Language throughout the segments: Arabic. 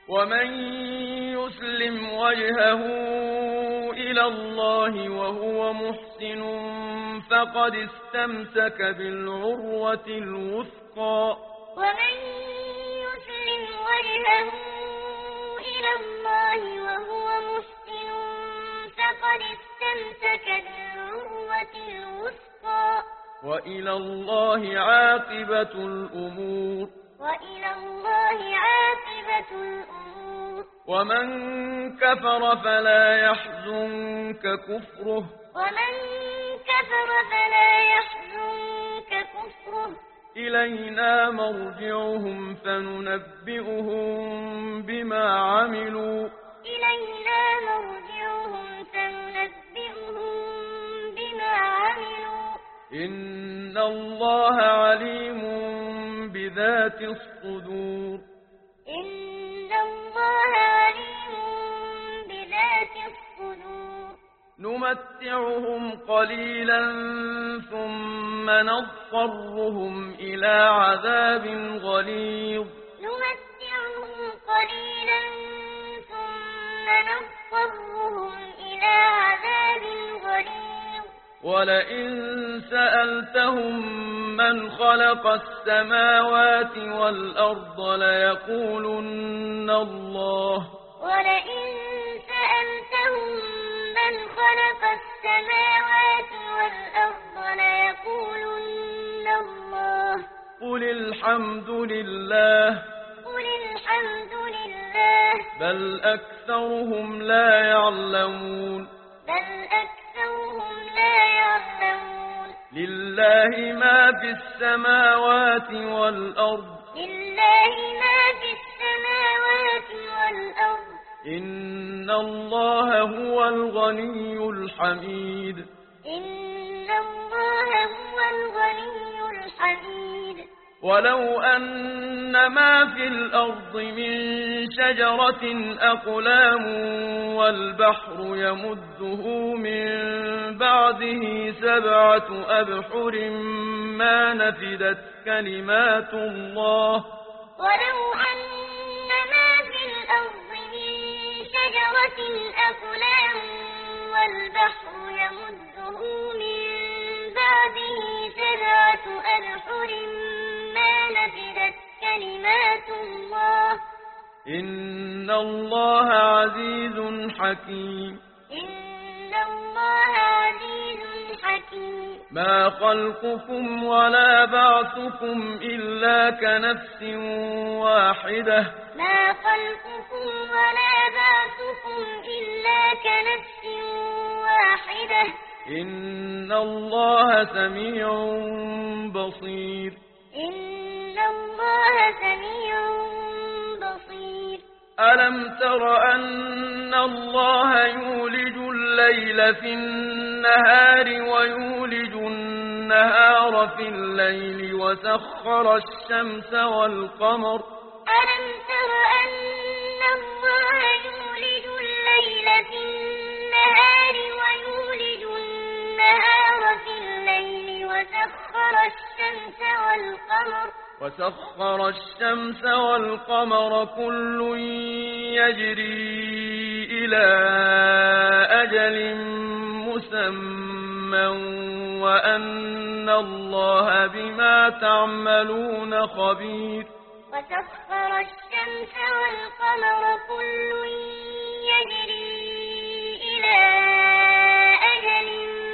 ومن يسلم وجهه إلى الله وهو محسن فقد استمسك بالعروة الوثقى ومن يسلم وجهه إلى الله وهو محسن فقد استمسك بالعروة الوثقى وإلى الله عاقبة الأمور وإلى الله عاقبة الأمور ومن كفر فلا يحزنك كفره ومن كفر فلا يحزنك كفره إلينا مرجعهم فننبئهم بما عملوا إلينا مرجعهم فننبئهم بما عملوا إن الله عليم بذات الصدور إن الله عليم بذات الصدور نمتعهم قليلا ثم نضطرهم إلى عذاب غليظ نمتعهم قليلا ثم نضطرهم إلى عذاب غليظ ولئن سألتهم من خلق السماوات والأرض ليقولن الله ولئن سألتهم من خلق السماوات والأرض ليقولن الله قل الحمد لله قل الحمد لله بل أكثرهم لا يعلمون بل أكثرهم لا يعلمون لله ما في السماوات والأرض لله ما في السماوات والأرض إن الله هو الغني الحميد إن الله هو الغني الحميد ولو أن ما في الأرض من شجرة أقلام والبحر يمده من بعده 7 أبحر ما نفدت كلمات الله ولو أن ما في الأرض من شجرة أقلام والبحر يمده من بعده 7 أبحر ما نفدت كلمات الله إن الله عزيز حكيم إن الله عزيز حكيم ما خلقكم ولا بعثكم إلا كنفس واحدة ما خلقكم ولا بعثكم إلا كنفس واحدة إن الله سميع بصير إن الله سميع بصير ألم تر أن الله يولج الليل في النهار ويولج النهار في الليل وسخر الشمس والقمر ألم تر أن الله يولج الليل في النهار ويولج النهار في الليل وسخر الشمس والقمر كل يجري إلى أجل مسمى وأن الله بما تعملون خبير وسخر الشمس والقمر كل يجري إلى أجل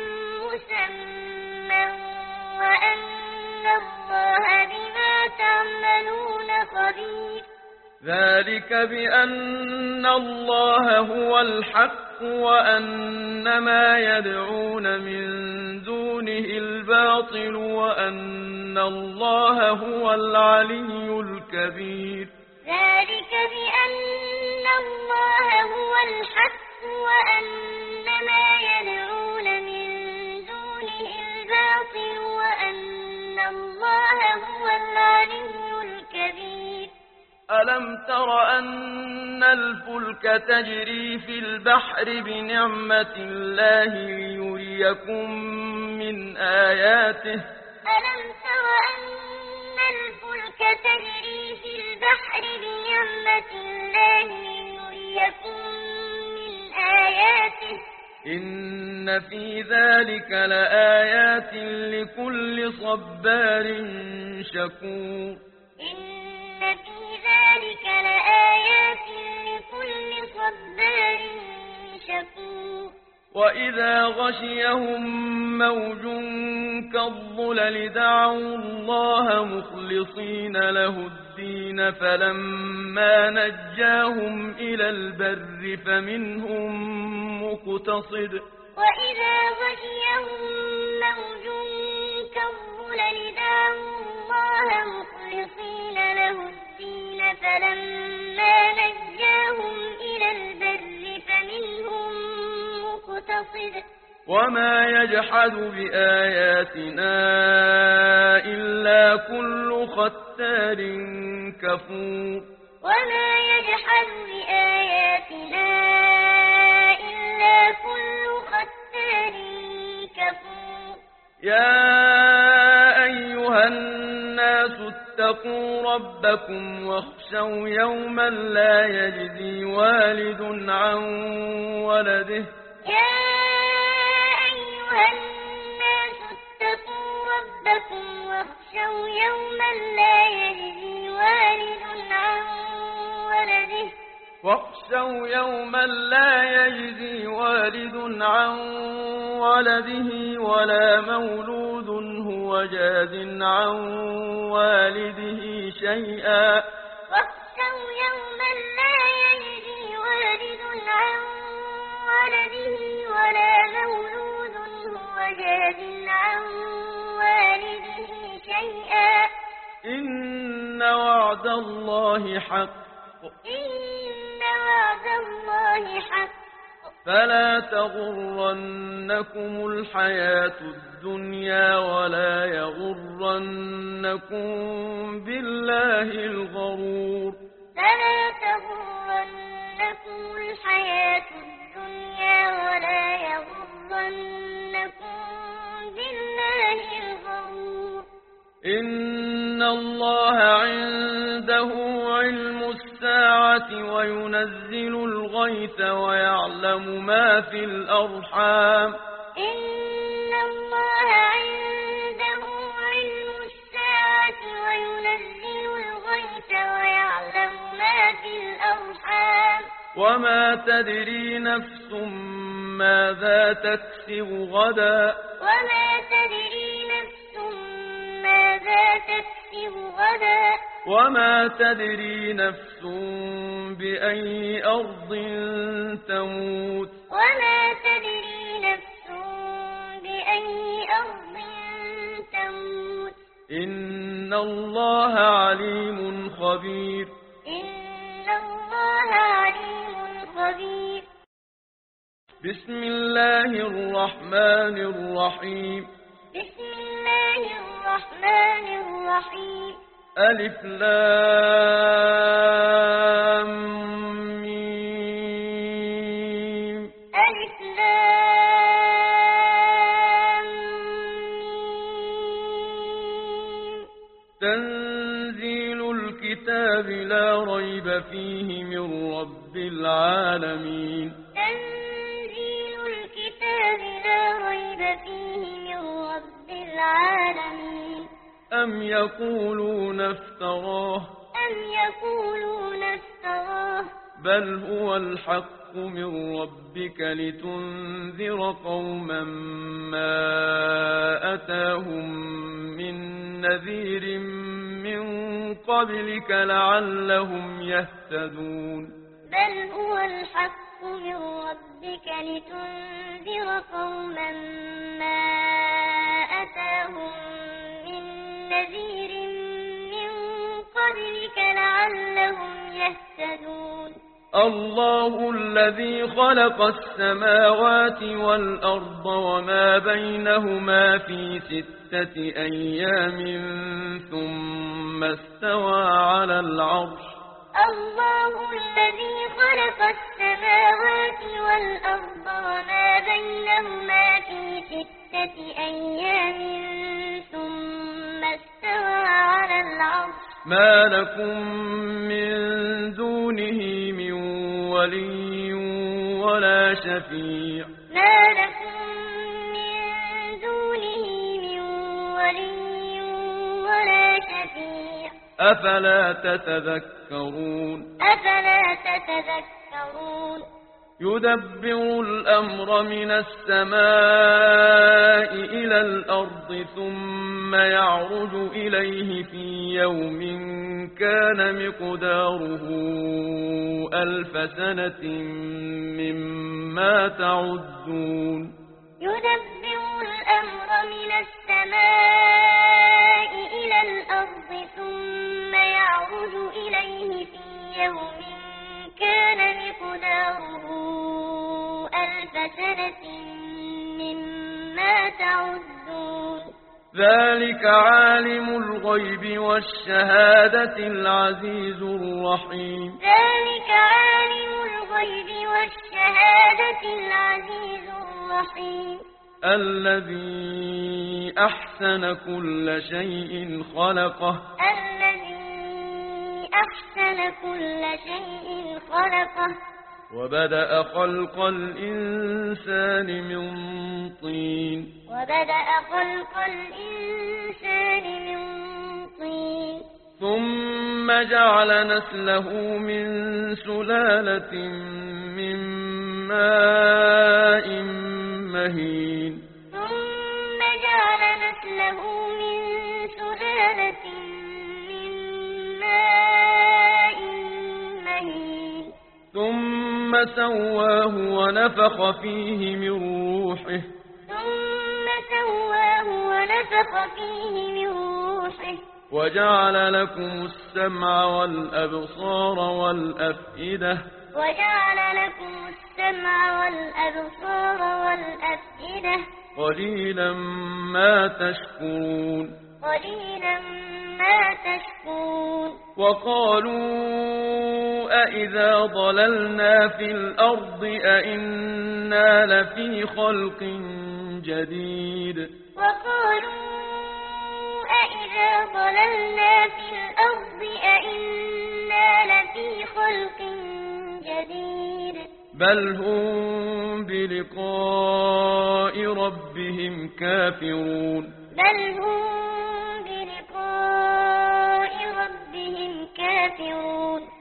مسمى وأن الله بما تعملون خبير ذلك بأن الله هو الحق وأن ما يدعون من دونه الباطل وأن الله هو العلي الكبير ذلك بأن الله هو الحق وأن ما يدعون من دونه الباطل وأن الله هو العلي الكبير ألم تر أن الفلك تجري في البحر بنعمة الله ليريكم من آياته ألم تر أن الفلك تجري في البحر بنعمة الله إن في ذلك لآيات لكل صبار شكور إن في ذلك لآيات لكل صبار شكور وإذا غشيهم موج كالظلل دعوا الله مخلصين له الدين فلما نجاهم إلى البر فمنهم مقتصد وإذا غشيهم موج كالظلل دعوا الله مخلصين له الدين فلما نجاهم إلى البر فمنهم مقتصد وما يجحد بآياتنا إلا كل ختار كفور وما يجحد بآياتنا إلا كل ختار كفور يا أيها الناس اتقوا ربكم واخشوا يوما لا يجزي والد عن ولده يا أيها الناس اتقوا ربكم واخشوا يوما لا يجزي والد عن ولده واخشوا يوما لا يجزي والد عن ولده ولا مولود هو جاز عن والده شيئا واخشوا يوما لا يجزي والد عن ولده ولا مولود هو جاز عن والده شيئا إن وعد الله حق إن وعد الله حق فلا تغرنكم الحياة الدنيا ولا يغرنكم بالله الغرور فلا تغرنكم الحياة الدنيا ولا يغرنكم بالله الغرور إن الله عنده علم الساعة وينزل الغيث ويعلم ما في الأرحام إن الله عنده علم الساعة وينزل الغيث ويعلم ما في الأرحام وما تدري نفس ماذا تكسب غدا وما تدري نفس ماذا تكسب غدا وما تدري نفس بأي أرض تموت وما تدري نفس بأي أرض تموت إن الله عليم خبير إن الله عليم خبير بسم الله الرحمن الرحيم بسم الله الرحمن الرحيم ألف لام ميم ألف لام ميم تنزيل الكتاب لا ريب فيه من رب العالمين تنزيل الكتاب لا ريب فيه من رب العالمين أم يقولون افتراه أم يقولون افتراه بل هو الحق من ربك لتنذر قوما ما أتاهم من نذير من قبلك لعلهم يهتدون بل هو الحق من ربك لتنذر قوما ما أتاهم من نذير من قبلك لعلهم يهتدون الله الذي خلق السماوات والأرض وما بينهما في 6 أيام ثم استوى على العرش الله الذي خلق السماوات والأرض وما بينهما في 6 أيام ثم استوى على العرش ما لكم من دونه من ولي ولا شفيع ما لكم من دونه من ولي ولا شفيع أفلا تتذكرون أفلا تتذكرون يدبر الأمر من السماء إلى الأرض ثم يعرج إليه في يوم كان مقداره 1000 سنة مما تعدون يدبر الأمر من السماء إلى الأرض ثم يعرج إليه في يوم كان مقداره 1000 سنة مما تعدون ذلك عالم الغيب والشهادة العزيز الرحيم ذلك عالم الغيب والشهادة العزيز الرحيم الذي أحسن كل شيء خلقه الذي أحسن كل شيء خلقه وبدأ خلق الإنسان من طين وبدأ خلق الإنسان من طين ثم جعل نسله من سلالة من ماء مهين ثم جعل نسله من سلالة من ماء مهين ثم سواه ونفخ فيه من روحه ثم سواه ونفخ فيه من روحه وجعل لكم السمع والأبصار والأفئدة وجعل لكم السمع والأبصار والأفئدة قليلا ما تشكرون قليلا ما تشكرون وقالوا أإذا ضللنا في الأرض أإنا لفي خلق جديد وقالوا أإذا ضللنا في الأرض أإنا لفي خلق جديد بل هم بلقاء ربهم كافرون بل هم بلقاء ربهم كافرون